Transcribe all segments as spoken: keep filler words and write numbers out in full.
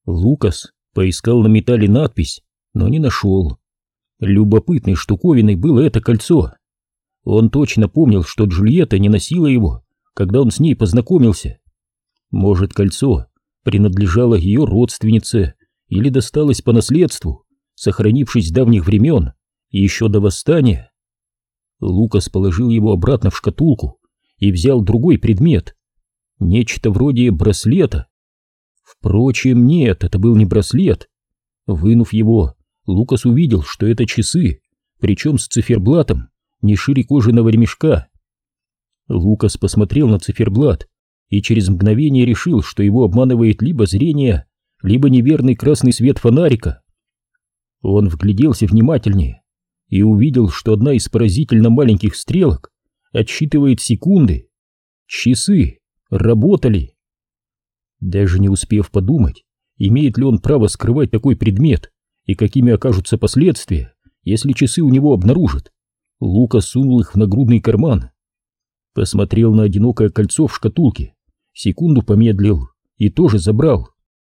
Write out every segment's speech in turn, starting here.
Лукас поискал на металле надпись, но не нашел. Любопытной штуковиной было это кольцо. Он точно помнил, что Джульетта не носила его, когда он с ней познакомился. Может, кольцо принадлежало ее родственнице или досталось по наследству, сохранившись с давних времен и еще до восстания. Лукас положил его обратно в шкатулку и взял другой предмет, нечто вроде браслета. Впрочем, нет, это был не браслет. Вынув его, Лукас увидел, что это часы, причем с циферблатом не шире кожаного ремешка. Лукас посмотрел на циферблат и через мгновение решил, что его обманывает либо зрение, либо неверный красный свет фонарика. Он вгляделся внимательнее и увидел, что одна из поразительно маленьких стрелок отсчитывает секунды. Часы работали. Даже не успев подумать, имеет ли он право скрывать такой предмет и какими окажутся последствия, если часы у него обнаружат, Лукас сунул их в нагрудный карман. Посмотрел на одинокое кольцо в шкатулке, секунду помедлил и тоже забрал.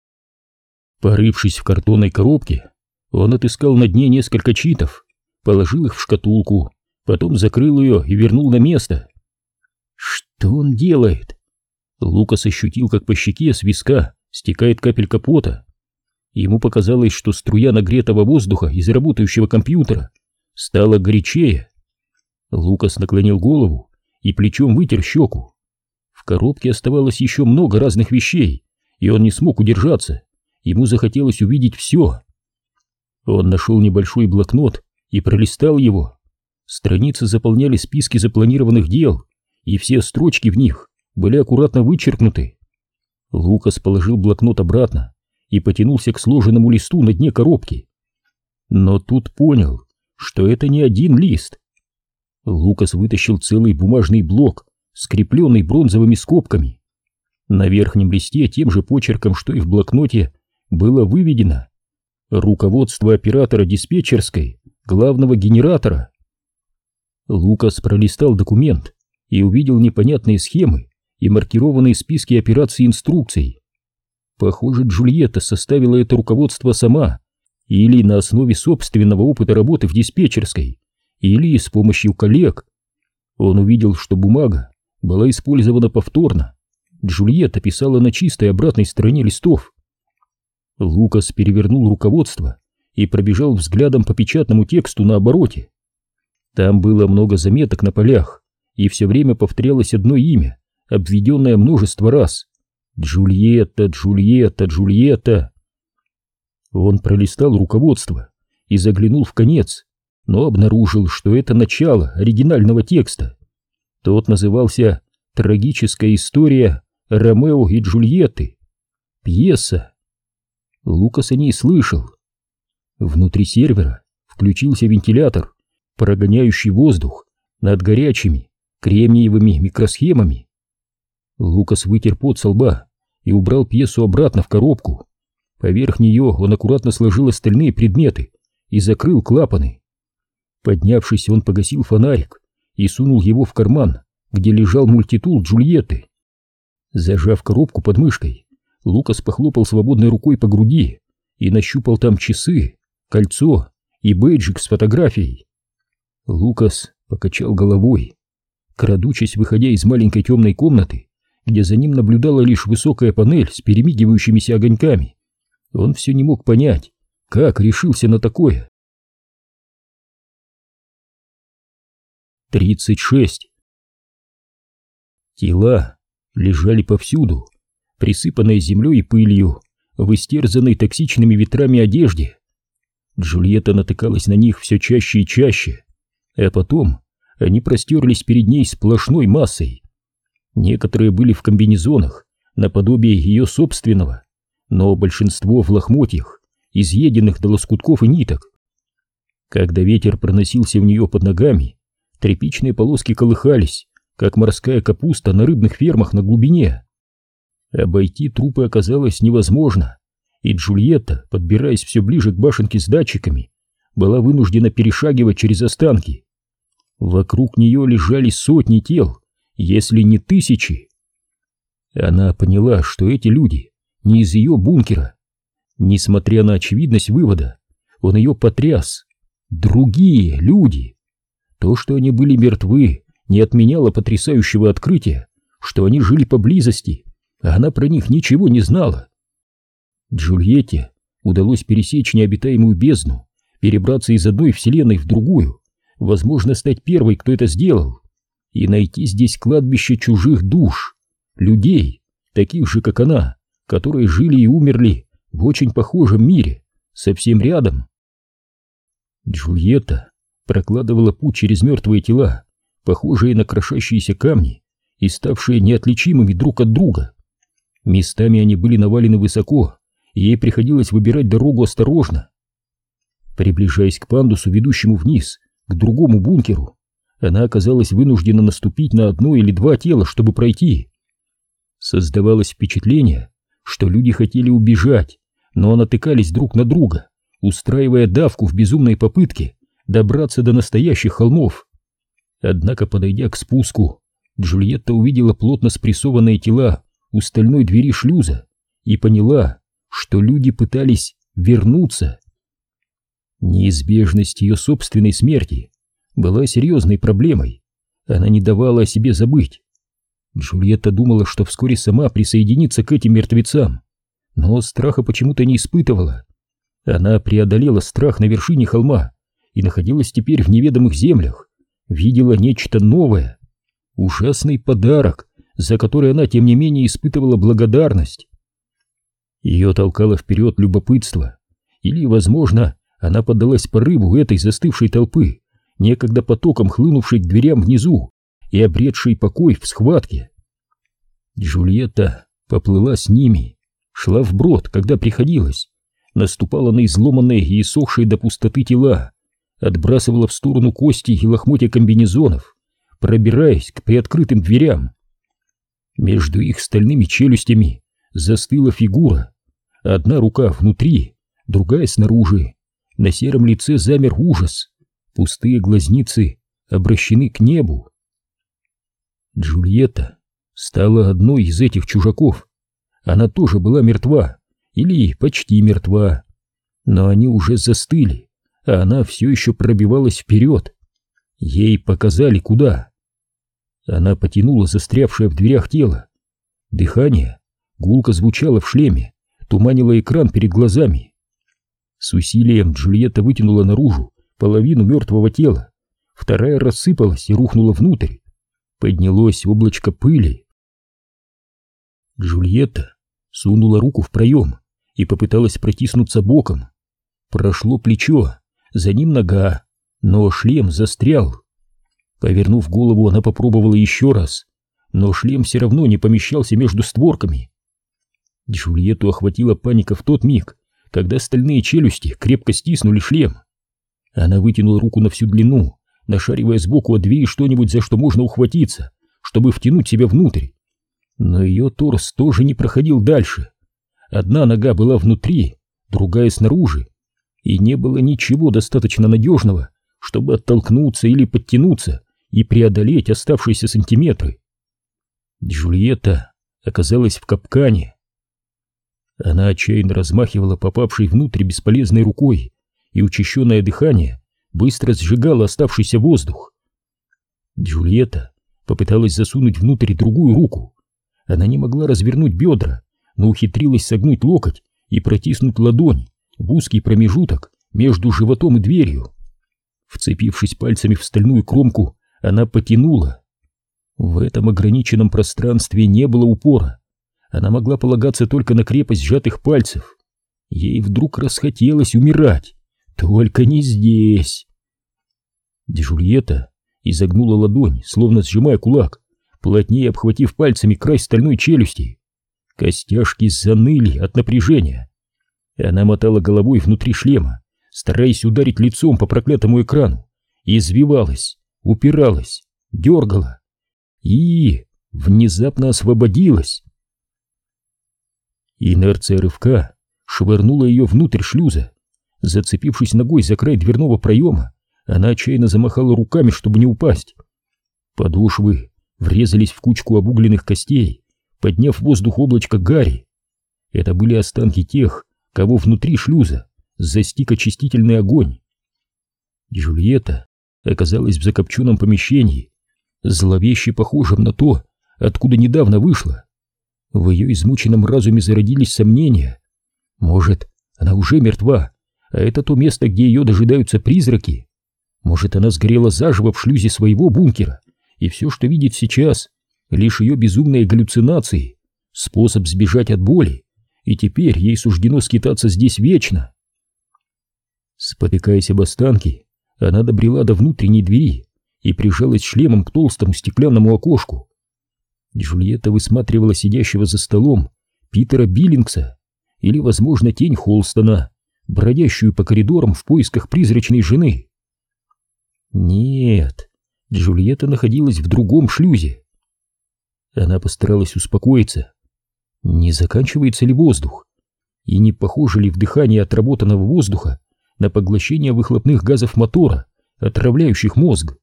Порывшись в картонной коробке, он отыскал на дне несколько читов, положил их в шкатулку, потом закрыл ее и вернул на место. Что он делает? Лукас ощутил, как по щеке с виска стекает капелька пота. Ему показалось, что струя нагретого воздуха из работающего компьютера стала горячее. Лукас наклонил голову и плечом вытер щеку. В коробке оставалось еще много разных вещей, и он не смог удержаться. Ему захотелось увидеть все. Он нашел небольшой блокнот и пролистал его. Страницы заполняли списки запланированных дел, и все строчки в них были аккуратно вычеркнуты. Лукас положил блокнот обратно и потянулся к сложенному листу на дне коробки. Но тут понял, что это не один лист. Лукас вытащил целый бумажный блок, скрепленный бронзовыми скобками. На верхнем листе тем же почерком, что и в блокноте, было выведено: руководство оператора диспетчерской главного генератора. Лукас пролистал документ и увидел непонятные схемы и маркированные списки операций и инструкций. Похоже, Джульетта составила это руководство сама, или на основе собственного опыта работы в диспетчерской, или с помощью коллег. Он увидел, что бумага была использована повторно. Джульетта писала на чистой обратной стороне листов. Лукас перевернул руководство и пробежал взглядом по печатному тексту на обороте. Там было много заметок на полях, и все время повторялось одно имя, обведенное множество раз: Джульетта, Джульетта, Джульетта. Он пролистал руководство и заглянул в конец, но обнаружил, что это начало оригинального текста. Тот назывался «Трагическая история Ромео и Джульетты». Пьеса. Лукас о ней слышал. Внутри сервера включился вентилятор, прогоняющий воздух над горячими кремниевыми микросхемами. Лукас вытер пот со лба и убрал пьесу обратно в коробку. Поверх нее он аккуратно сложил остальные предметы и закрыл клапаны. Поднявшись, он погасил фонарик и сунул его в карман, где лежал мультитул Джульетты. Зажав коробку под мышкой, Лукас похлопал свободной рукой по груди и нащупал там часы, кольцо и бейджик с фотографией. Лукас покачал головой. Крадучись, выходя из маленькой темной комнаты, где за ним наблюдала лишь высокая панель с перемигивающимися огоньками, он все не мог понять, как решился на такое. тридцать шесть. Тела лежали повсюду, присыпанные землей и пылью, в истерзанной токсичными ветрами одежде. Джульетта натыкалась на них все чаще и чаще, а потом они простерлись перед ней сплошной массой. Некоторые были в комбинезонах, наподобие ее собственного, но большинство в лохмотьях, изъеденных до лоскутков и ниток. Когда ветер проносился в нее под ногами, тряпичные полоски колыхались, как морская капуста на рыбных фермах на глубине. Обойти трупы оказалось невозможно, и Джульетта, подбираясь все ближе к башенке с датчиками, была вынуждена перешагивать через останки. Вокруг нее лежали сотни тел, если не тысячи. Она поняла, что эти люди не из ее бункера. Несмотря на очевидность вывода, он ее потряс. Другие люди. То, что они были мертвы, не отменяло потрясающего открытия, что они жили поблизости, а она про них ничего не знала. Джульетте удалось пересечь необитаемую бездну, перебраться из одной вселенной в другую, возможно, стать первой, кто это сделал, и найти здесь кладбище чужих душ, людей, таких же, как она, которые жили и умерли в очень похожем мире, совсем рядом. Джульетта прокладывала путь через мертвые тела, похожие на крошащиеся камни и ставшие неотличимыми друг от друга. Местами они были навалены высоко, и ей приходилось выбирать дорогу осторожно. Приближаясь к пандусу, ведущему вниз, к другому бункеру, она оказалась вынуждена наступить на одно или два тела, чтобы пройти. Создавалось впечатление, что люди хотели убежать, но натыкались друг на друга, устраивая давку в безумной попытке добраться до настоящих холмов. Однако, подойдя к спуску, Джульетта увидела плотно спрессованные тела у стальной двери шлюза и поняла, что люди пытались вернуться. Неизбежность ее собственной смерти была серьезной проблемой, она не давала о себе забыть. Джульетта думала, что вскоре сама присоединится к этим мертвецам, но страха почему-то не испытывала. Она преодолела страх на вершине холма и находилась теперь в неведомых землях, видела нечто новое, ужасный подарок, за который она, тем не менее, испытывала благодарность. Ее толкало вперед любопытство, или, возможно, она поддалась порыву этой застывшей толпы, некогда потоком хлынувшей к дверям внизу и обретшей покой в схватке. Джульетта поплыла с ними, шла вброд, когда приходилось, наступала на изломанные и иссохшие до пустоты тела, отбрасывала в сторону кости и лохмотья комбинезонов, пробираясь к приоткрытым дверям. Между их стальными челюстями застыла фигура, одна рука внутри, другая снаружи, на сером лице замер ужас, пустые глазницы обращены к небу. Джульетта стала одной из этих чужаков. Она тоже была мертва, или почти мертва, но они уже застыли, а она все еще пробивалась вперед. Ей показали, куда. Она потянула застрявшее в дверях тело. Дыхание гулко звучало в шлеме, туманило экран перед глазами. С усилием Джульетта вытянула наружу половину мертвого тела, вторая рассыпалась и рухнула внутрь. Поднялось облачко пыли. Джульетта сунула руку в проем и попыталась протиснуться боком. Прошло плечо, за ним нога, но шлем застрял. Повернув голову, она попробовала еще раз, но шлем все равно не помещался между створками. Джульетту охватила паника в тот миг, когда стальные челюсти крепко стиснули шлем. Она вытянула руку на всю длину, нашаривая сбоку от двери что-нибудь, за что можно ухватиться, чтобы втянуть себя внутрь. Но ее торс тоже не проходил дальше. Одна нога была внутри, другая снаружи, и не было ничего достаточно надежного, чтобы оттолкнуться или подтянуться и преодолеть оставшиеся сантиметры. Джульетта оказалась в капкане. Она отчаянно размахивала попавшей внутрь бесполезной рукой, и учащенное дыхание быстро сжигало оставшийся воздух. Джульетта попыталась засунуть внутрь другую руку. Она не могла развернуть бедра, но ухитрилась согнуть локоть и протиснуть ладонь в узкий промежуток между животом и дверью. Вцепившись пальцами в стальную кромку, она потянула. В этом ограниченном пространстве не было упора. Она могла полагаться только на крепость сжатых пальцев. Ей вдруг расхотелось умирать. Только не здесь. Джульетта изогнула ладонь, словно сжимая кулак, плотнее обхватив пальцами край стальной челюсти. Костяшки заныли от напряжения. Она мотала головой внутри шлема, стараясь ударить лицом по проклятому экрану, и извивалась, упиралась, дергала и внезапно освободилась. Инерция рывка швырнула ее внутрь шлюза. Зацепившись ногой за край дверного проема, она отчаянно замахала руками, чтобы не упасть. Подошвы врезались в кучку обугленных костей, подняв в воздух облачко гари. Это были останки тех, кого внутри шлюза застиг очистительный огонь. Джульетта оказалась в закопченном помещении, зловеще похожем на то, откуда недавно вышла. В ее измученном разуме зародились сомнения. Может, она уже мертва, а это то место, где ее дожидаются призраки. Может, она сгорела заживо в шлюзе своего бункера, и все, что видит сейчас, лишь ее безумные галлюцинации, способ сбежать от боли, и теперь ей суждено скитаться здесь вечно. Спотыкаясь об останки, она добрела до внутренней двери и прижалась шлемом к толстому стеклянному окошку. Джульетта высматривала сидящего за столом Питера Биллингса или, возможно, тень Холстона, бродящую по коридорам в поисках призрачной жены. Нет, Джульетта находилась в другом шлюзе. Она постаралась успокоиться. Не заканчивается ли воздух? И не похоже ли вдыхание отработанного воздуха на поглощение выхлопных газов мотора, отравляющих мозг?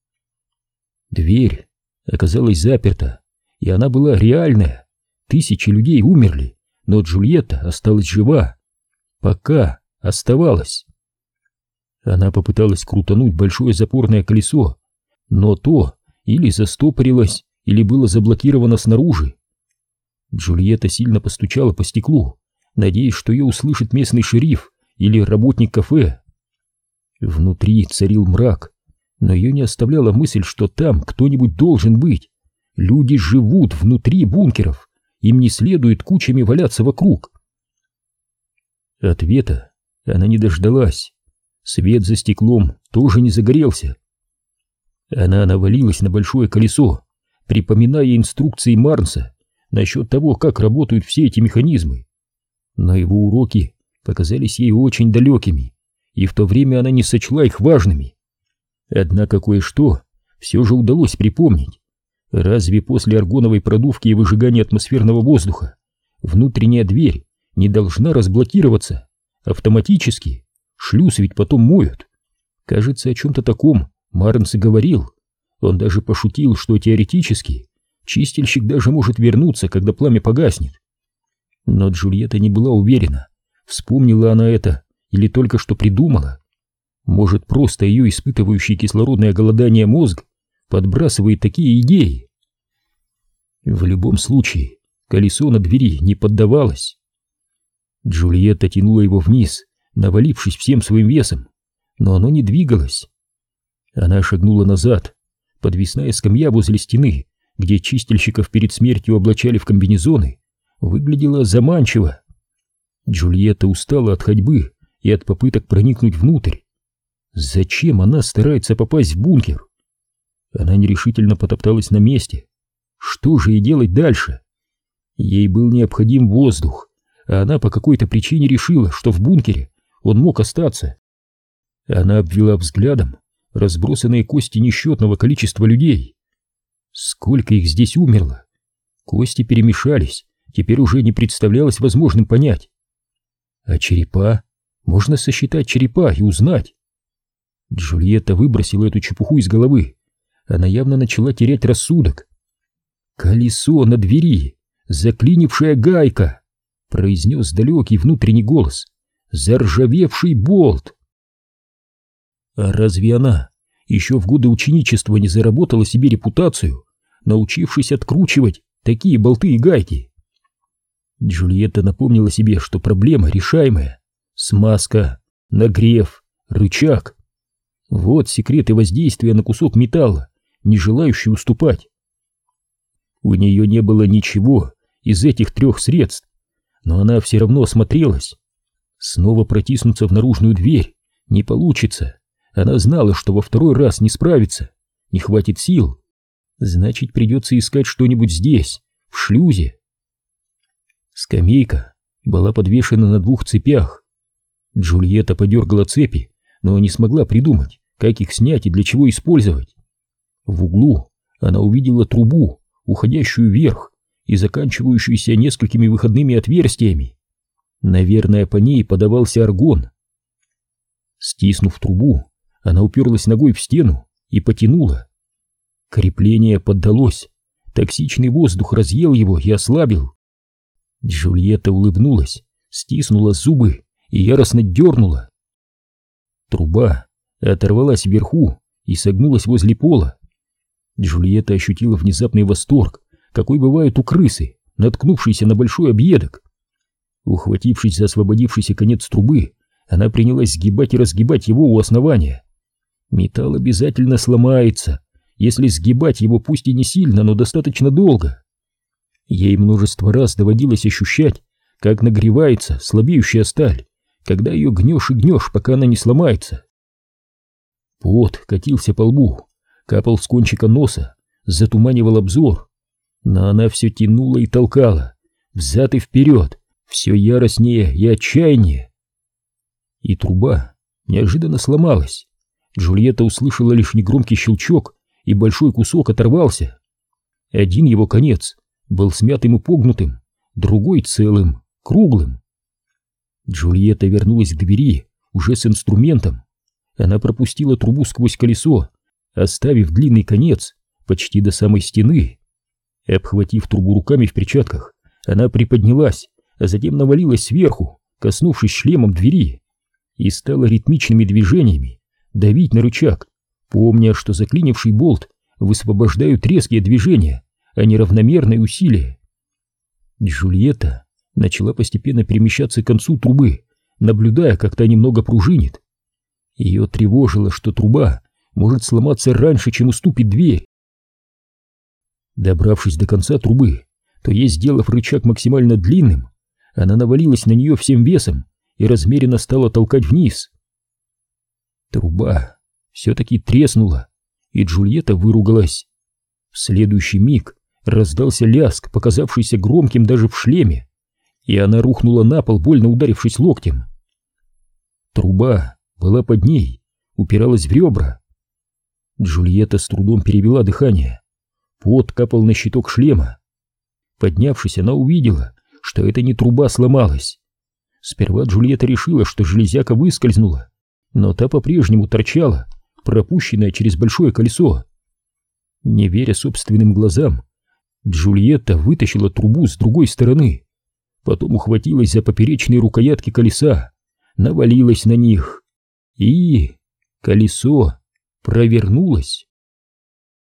Дверь оказалась заперта, и она была реальная. Тысячи людей умерли, но Джульетта осталась жива. Пока оставалась. Она попыталась крутануть большое запорное колесо, но то или застопорилось, или было заблокировано снаружи. Джульетта сильно постучала по стеклу, надеясь, что ее услышит местный шериф или работник кафе. Внутри царил мрак, но ее не оставляла мысль, что там кто-нибудь должен быть. Люди живут внутри бункеров, им не следует кучами валяться вокруг. Ответа она не дождалась. Свет за стеклом тоже не загорелся. Она навалилась на большое колесо, припоминая инструкции Марнса насчет того, как работают все эти механизмы. Но его уроки показались ей очень далекими, и в то время она не сочла их важными. Однако кое-что все же удалось припомнить. Разве после аргоновой продувки и выжигания атмосферного воздуха внутренняя дверь не должна разблокироваться автоматически? Шлюз ведь потом моют. Кажется, о чем-то таком Марнс и говорил. Он даже пошутил, что теоретически чистильщик даже может вернуться, когда пламя погаснет. Но Джульетта не была уверена, вспомнила она это или только что придумала. Может, просто ее испытывающий кислородное голодание мозг подбрасывает такие идеи. В любом случае, колесо на двери не поддавалось. Джульетта тянула его вниз, навалившись всем своим весом, но оно не двигалось. Она шагнула назад. Подвесная скамья возле стены, где чистильщиков перед смертью облачали в комбинезоны, выглядела заманчиво. Джульетта устала от ходьбы и от попыток проникнуть внутрь. Зачем она старается попасть в бункер? Она нерешительно потопталась на месте. Что же ей делать дальше? Ей был необходим воздух, а она по какой-то причине решила, что в бункере он мог остаться. Она обвела взглядом разбросанные кости несчетного количества людей. Сколько их здесь умерло? Кости перемешались, теперь уже не представлялось возможным понять. А черепа? Можно сосчитать черепа и узнать. Джульетта выбросила эту чепуху из головы. Она явно начала терять рассудок. «Колесо на двери! Заклинившая гайка!» — произнес далекий внутренний голос. «Заржавевший болт!» А разве она еще в годы ученичества не заработала себе репутацию, научившись откручивать такие болты и гайки? Джульетта напомнила себе, что проблема решаемая. Смазка, нагрев, рычаг. Вот секреты воздействия на кусок металла, не желающий уступать. У нее не было ничего из этих трех средств, но она все равно осмотрелась. Снова протиснуться в наружную дверь не получится. Она знала, что во второй раз не справится, не хватит сил. Значит, придется искать что-нибудь здесь, в шлюзе. Скамейка была подвешена на двух цепях. Джульетта подергала цепи, но не смогла придумать, как их снять и для чего использовать. В углу она увидела трубу, уходящую вверх и заканчивающуюся несколькими выходными отверстиями. Наверное, по ней подавался аргон. Стиснув трубу, она уперлась ногой в стену и потянула. Крепление поддалось, токсичный воздух разъел его и ослабил. Джульетта улыбнулась, стиснула зубы и яростно дернула. Труба оторвалась вверху и согнулась возле пола. Джульетта ощутила внезапный восторг, какой бывает у крысы, наткнувшейся на большой объедок. Ухватившись за освободившийся конец трубы, она принялась сгибать и разгибать его у основания. Металл обязательно сломается, если сгибать его пусть и не сильно, но достаточно долго. Ей множество раз доводилось ощущать, как нагревается слабеющая сталь, когда ее гнешь и гнешь, пока она не сломается. Пот катился по лбу, капал с кончика носа, затуманивал обзор, но она все тянула и толкала, взад и вперед, все яростнее и отчаяннее. И труба неожиданно сломалась. Джульетта услышала лишь негромкий щелчок, и большой кусок оторвался. Один его конец был смятым и погнутым, другой целым, круглым. Джульетта вернулась к двери уже с инструментом. Она пропустила трубу сквозь колесо, оставив длинный конец почти до самой стены. Обхватив трубу руками в перчатках, она приподнялась, а затем навалилась сверху, коснувшись шлемом двери, и стала ритмичными движениями давить на рычаг, помня, что заклинивший болт высвобождают резкие движения, а не равномерные усилия. Джульетта начала постепенно перемещаться к концу трубы, наблюдая, как та немного пружинит. Ее тревожило, что труба может сломаться раньше, чем уступит дверь. Добравшись до конца трубы, то есть сделав рычаг максимально длинным, она навалилась на нее всем весом и размеренно стала толкать вниз. Труба все-таки треснула, и Джульетта выругалась. В следующий миг раздался лязг, показавшийся громким даже в шлеме, и она рухнула на пол, больно ударившись локтем. Труба была под ней, упиралась в ребра. Джульетта с трудом перевела дыхание. Пот капал на щиток шлема. Поднявшись, она увидела, что это не труба сломалась. Сперва Джульетта решила, что железяка выскользнула, но та по-прежнему торчала, пропущенная через большое колесо. Не веря собственным глазам, Джульетта вытащила трубу с другой стороны, потом ухватилась за поперечные рукоятки колеса, навалилась на них, и колесо провернулось.